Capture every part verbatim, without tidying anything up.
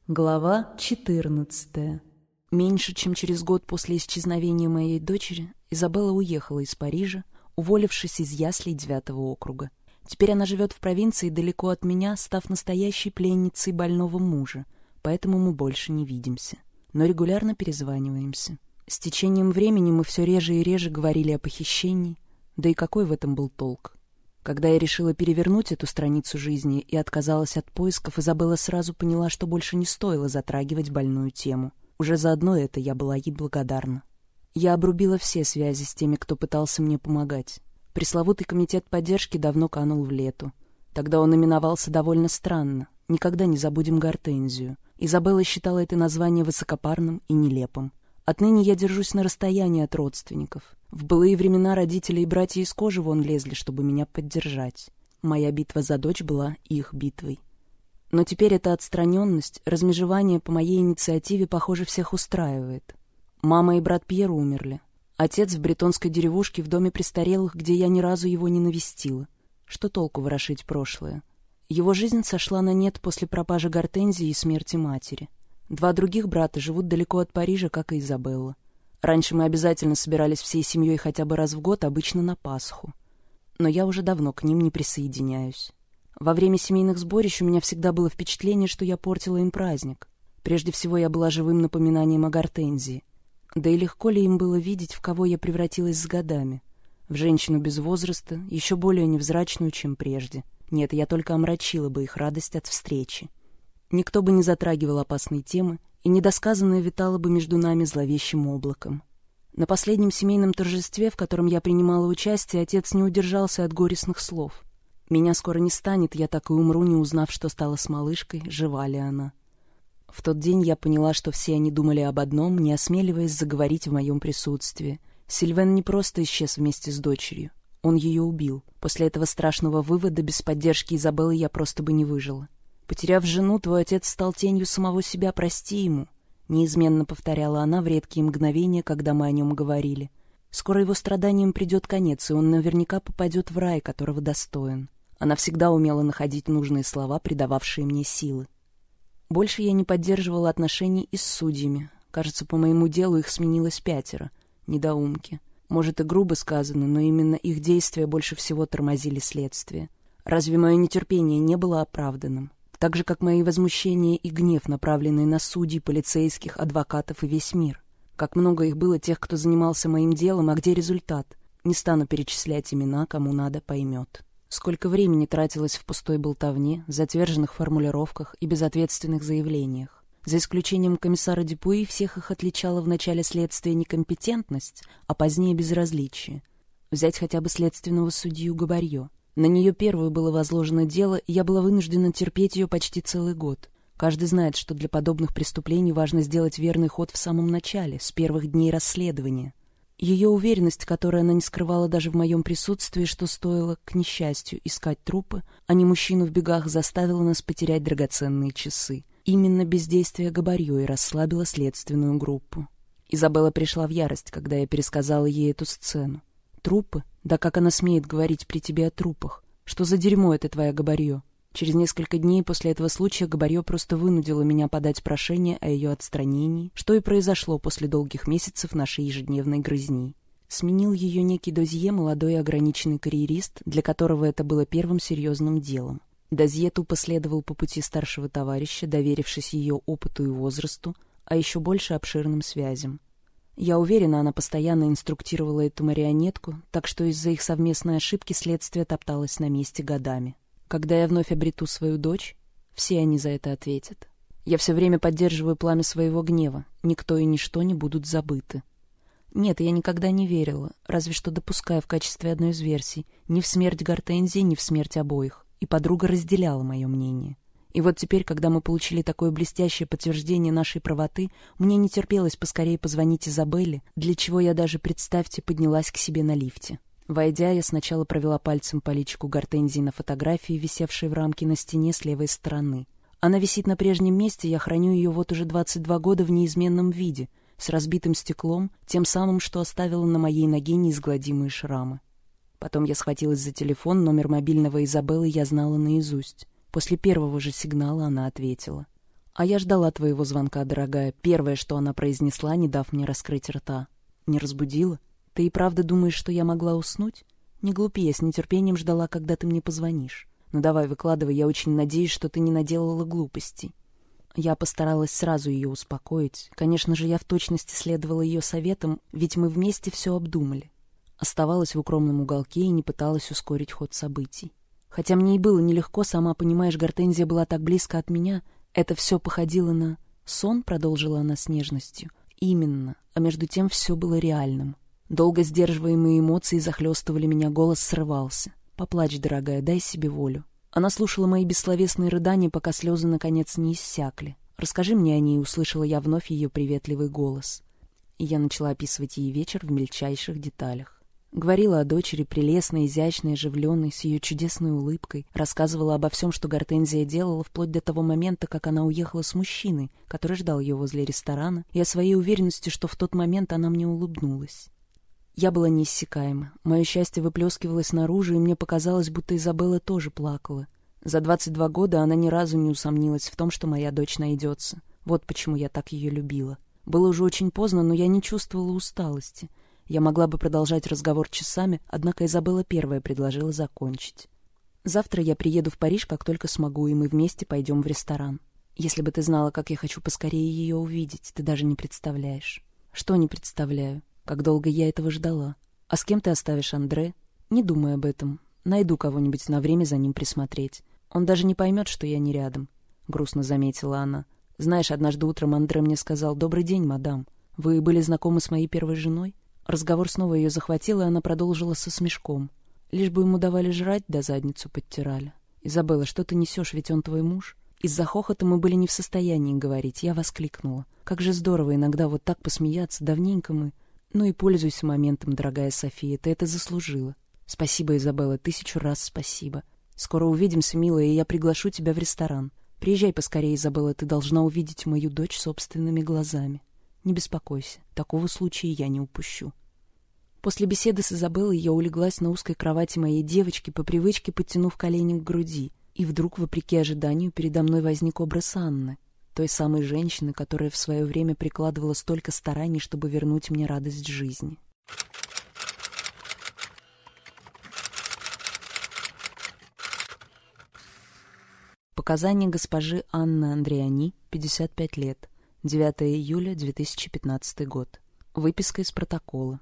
Глава четырнадцатая. Меньше чем через год после исчезновения моей дочери Изабелла уехала из Парижа, уволившись из яслей девятого округа. Теперь она живет в провинции далеко от меня, став настоящей пленницей больного мужа, поэтому мы больше не видимся, но регулярно перезваниваемся. С течением времени мы все реже и реже говорили о похищении, да и какой в этом был толк? Когда я решила перевернуть эту страницу жизни и отказалась от поисков, Изабелла сразу поняла, что больше не стоило затрагивать больную тему. Уже за одно это я была ей благодарна. Я обрубила все связи с теми, кто пытался мне помогать. Пресловутый комитет поддержки давно канул в лету. Тогда он именовался довольно странно. Никогда не забудем Гортензию. Изабелла считала это название высокопарным и нелепым. Отныне я держусь на расстоянии от родственников. В былые времена родители и братья из кожи вон лезли, чтобы меня поддержать. Моя битва за дочь была их битвой. Но теперь эта отстраненность, размежевание по моей инициативе, похоже, всех устраивает. Мама и брат Пьер умерли. Отец в бретонской деревушке в доме престарелых, где я ни разу его не навестила. Что толку ворошить прошлое? Его жизнь сошла на нет после пропажи Гортензии и смерти матери. Два других брата живут далеко от Парижа, как и Изабелла. Раньше мы обязательно собирались всей семьей хотя бы раз в год, обычно на Пасху. Но я уже давно к ним не присоединяюсь. Во время семейных сборищ у меня всегда было впечатление, что я портила им праздник. Прежде всего, я была живым напоминанием о Гортензии. Да и легко ли им было видеть, в кого я превратилась с годами? В женщину без возраста, еще более невзрачную, чем прежде. Нет, я только омрачила бы их радость от встречи. Никто бы не затрагивал опасные темы, и недосказанное витало бы между нами зловещим облаком. На последнем семейном торжестве, в котором я принимала участие, отец не удержался от горестных слов. «Меня скоро не станет, я так и умру, не узнав, что стало с малышкой, жива ли она». В тот день я поняла, что все они думали об одном, не осмеливаясь заговорить в моем присутствии. Сильвен не просто исчез вместе с дочерью, он ее убил. После этого страшного вывода без поддержки Изабеллы я просто бы не выжила. «Потеряв жену, твой отец стал тенью самого себя, прости ему», — неизменно повторяла она в редкие мгновения, когда мы о нем говорили. «Скоро его страданиям придет конец, и он наверняка попадет в рай, которого достоин». Она всегда умела находить нужные слова, придававшие мне силы. Больше я не поддерживала отношений и с судьями. Кажется, по моему делу их сменилось пятеро. Недоумки. Может, и грубо сказано, но именно их действия больше всего тормозили следствие. Разве мое нетерпение не было оправданным? Так же, как мои возмущения и гнев, направленные на судей, полицейских, адвокатов и весь мир. Как много их было тех, кто занимался моим делом, а где результат? Не стану перечислять имена, кому надо, поймет. Сколько времени тратилось в пустой болтовне, затверженных формулировках и безответственных заявлениях. За исключением комиссара Дюпуи, всех их отличала в начале следствия некомпетентность, а позднее безразличие. Взять хотя бы следственного судью Габарье. На нее первую было возложено дело, и я была вынуждена терпеть ее почти целый год. Каждый знает, что для подобных преступлений важно сделать верный ход в самом начале, с первых дней расследования. Ее уверенность, которую она не скрывала даже в моем присутствии, что стоило, к несчастью, искать трупы, а не мужчину в бегах, заставила нас потерять драгоценные часы. Именно бездействие Габарье и расслабило следственную группу. Изабелла пришла в ярость, когда я пересказала ей эту сцену. «Трупы? Да как она смеет говорить при тебе о трупах? Что за дерьмо это твоя Габарье?» Через несколько дней после этого случая Габарье просто вынудила меня подать прошение о ее отстранении, что и произошло после долгих месяцев нашей ежедневной грызни. Сменил ее некий Дозье, молодой и ограниченный карьерист, для которого это было первым серьезным делом. Дозье тупо следовал по пути старшего товарища, доверившись ее опыту и возрасту, а еще больше обширным связям. Я уверена, она постоянно инструктировала эту марионетку, так что из-за их совместной ошибки следствие топталось на месте годами. Когда я вновь обрету свою дочь, все они за это ответят. Я все время поддерживаю пламя своего гнева, никто и ничто не будут забыты. Нет, я никогда не верила, разве что допуская в качестве одной из версий, ни в смерть Гортензии, ни в смерть обоих, и подруга разделяла мое мнение. И вот теперь, когда мы получили такое блестящее подтверждение нашей правоты, мне не терпелось поскорее позвонить Изабелле, для чего я даже, представьте, поднялась к себе на лифте. Войдя, я сначала провела пальцем по личику Гортензии на фотографии, висевшей в рамке на стене с левой стороны. Она висит на прежнем месте, я храню ее вот уже двадцать два года в неизменном виде, с разбитым стеклом, тем самым, что оставила на моей ноге неизгладимые шрамы. Потом я схватилась за телефон, номер мобильного Изабеллы я знала наизусть. После первого же сигнала она ответила. «А я ждала твоего звонка, дорогая», — первое, что она произнесла, не дав мне раскрыть рта. «Не разбудила? Ты и правда думаешь, что я могла уснуть? Не глупи, я с нетерпением ждала, когда ты мне позвонишь. Ну давай, выкладывай, я очень надеюсь, что ты не наделала глупостей». Я постаралась сразу ее успокоить. Конечно же, я в точности следовала ее советам, ведь мы вместе все обдумали. Оставалась в укромном уголке и не пыталась ускорить ход событий. Хотя мне и было нелегко, сама понимаешь, Гортензия была так близко от меня. Это все походило на... «Сон», — продолжила она с нежностью. «Именно. А между тем все было реальным. Долго сдерживаемые эмоции захлестывали меня, голос срывался. Поплачь, дорогая, дай себе волю». Она слушала мои бессловесные рыдания, пока слезы, наконец, не иссякли. «Расскажи мне о ней», — услышала я вновь ее приветливый голос. И я начала описывать ей вечер в мельчайших деталях. Говорила о дочери, прелестной, изящной, оживленной, с ее чудесной улыбкой. Рассказывала обо всем, что Гортензия делала, вплоть до того момента, как она уехала с мужчиной, который ждал ее возле ресторана, и о своей уверенности, что в тот момент она мне улыбнулась. Я была неиссякаема. Мое счастье выплескивалось наружу, и мне показалось, будто Изабелла тоже плакала. За двадцать два года она ни разу не усомнилась в том, что моя дочь найдется. Вот почему я так ее любила. Было уже очень поздно, но я не чувствовала усталости. Я могла бы продолжать разговор часами, однако Изабелла первая предложила закончить. «Завтра я приеду в Париж, как только смогу, и мы вместе пойдем в ресторан. Если бы ты знала, как я хочу поскорее ее увидеть, ты даже не представляешь». «Что не представляю? Как долго я этого ждала. А с кем ты оставишь Андре? Не думай об этом. Найду кого-нибудь на время за ним присмотреть. Он даже не поймет, что я не рядом», — грустно заметила она. «Знаешь, однажды утром Андре мне сказал: «Добрый день, мадам. Вы были знакомы с моей первой женой?» Разговор снова ее захватил, и она продолжила со смешком. «Лишь бы ему давали жрать, да задницу подтирали. Изабелла, что ты несешь, ведь он твой муж?» Из-за хохота мы были не в состоянии говорить. Я воскликнула: «Как же здорово иногда вот так посмеяться, давненько мы...» «Ну и пользуйся моментом, дорогая София, ты это заслужила». «Спасибо, Изабелла, тысячу раз спасибо. Скоро увидимся, милая, и я приглашу тебя в ресторан. Приезжай поскорее, Изабелла, ты должна увидеть мою дочь собственными глазами. Не беспокойся, такого случая я не упущу». После беседы с Изабеллой я улеглась на узкой кровати моей девочки, по привычке подтянув колени к груди, и вдруг, вопреки ожиданию, передо мной возник образ Анны, той самой женщины, которая в свое время прикладывала столько стараний, чтобы вернуть мне радость жизни. Показания госпожи Анны Андриани, пятьдесят пять лет, девятого июля две тысячи пятнадцатый год. Выписка из протокола.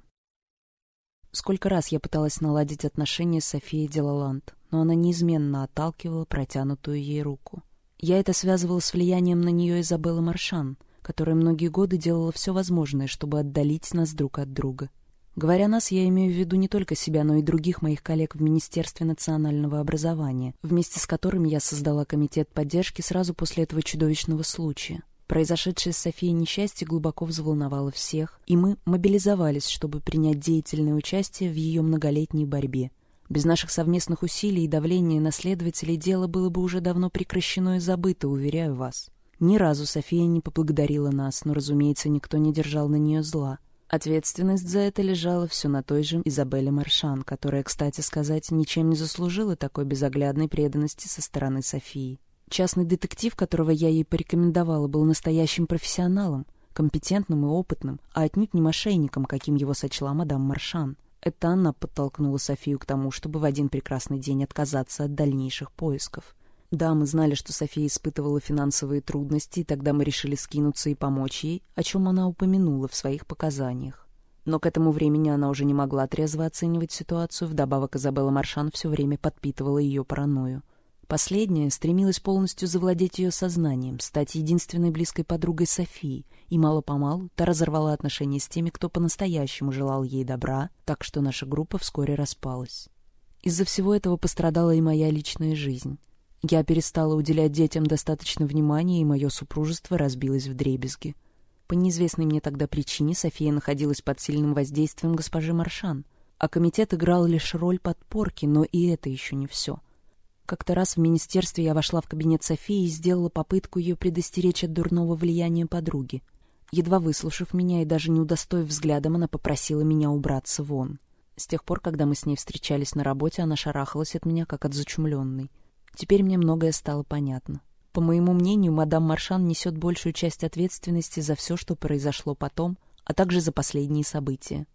Сколько раз я пыталась наладить отношения с Софией де Лаланд, но она неизменно отталкивала протянутую ей руку. Я это связывала с влиянием на нее Изабеллы Маршан, которая многие годы делала все возможное, чтобы отдалить нас друг от друга. Говоря «нас», я имею в виду не только себя, но и других моих коллег в Министерстве национального образования, вместе с которыми я создала комитет поддержки сразу после этого чудовищного случая. Произошедшее с Софией несчастье глубоко взволновало всех, и мы мобилизовались, чтобы принять деятельное участие в ее многолетней борьбе. Без наших совместных усилий и давления на следователей дело было бы уже давно прекращено и забыто, уверяю вас. Ни разу София не поблагодарила нас, но, разумеется, никто не держал на нее зла. Ответственность за это лежала все на той же Изабелле Маршан, которая, кстати сказать, ничем не заслужила такой безоглядной преданности со стороны Софии. Частный детектив, которого я ей порекомендовала, был настоящим профессионалом, компетентным и опытным, а отнюдь не мошенником, каким его сочла мадам Маршан. Это она подтолкнула Софию к тому, чтобы в один прекрасный день отказаться от дальнейших поисков. Да, мы знали, что София испытывала финансовые трудности, и тогда мы решили скинуться и помочь ей, о чем она упомянула в своих показаниях. Но к этому времени она уже не могла трезво оценивать ситуацию, вдобавок Изабелла Маршан все время подпитывала ее паранойю. Последняя стремилась полностью завладеть ее сознанием, стать единственной близкой подругой Софии, и мало-помалу та разорвала отношения с теми, кто по-настоящему желал ей добра, так что наша группа вскоре распалась. Из-за всего этого пострадала и моя личная жизнь. Я перестала уделять детям достаточно внимания, и мое супружество разбилось вдребезги. По неизвестной мне тогда причине София находилась под сильным воздействием госпожи Маршан, а комитет играл лишь роль подпорки, но и это еще не все. Как-то раз в министерстве я вошла в кабинет Софии и сделала попытку ее предостеречь от дурного влияния подруги. Едва выслушав меня и даже не удостоив взглядом, она попросила меня убраться вон. С тех пор, когда мы с ней встречались на работе, она шарахалась от меня, как от зачумленной. Теперь мне многое стало понятно. По моему мнению, мадам Маршан несет большую часть ответственности за все, что произошло потом, а также за последние события.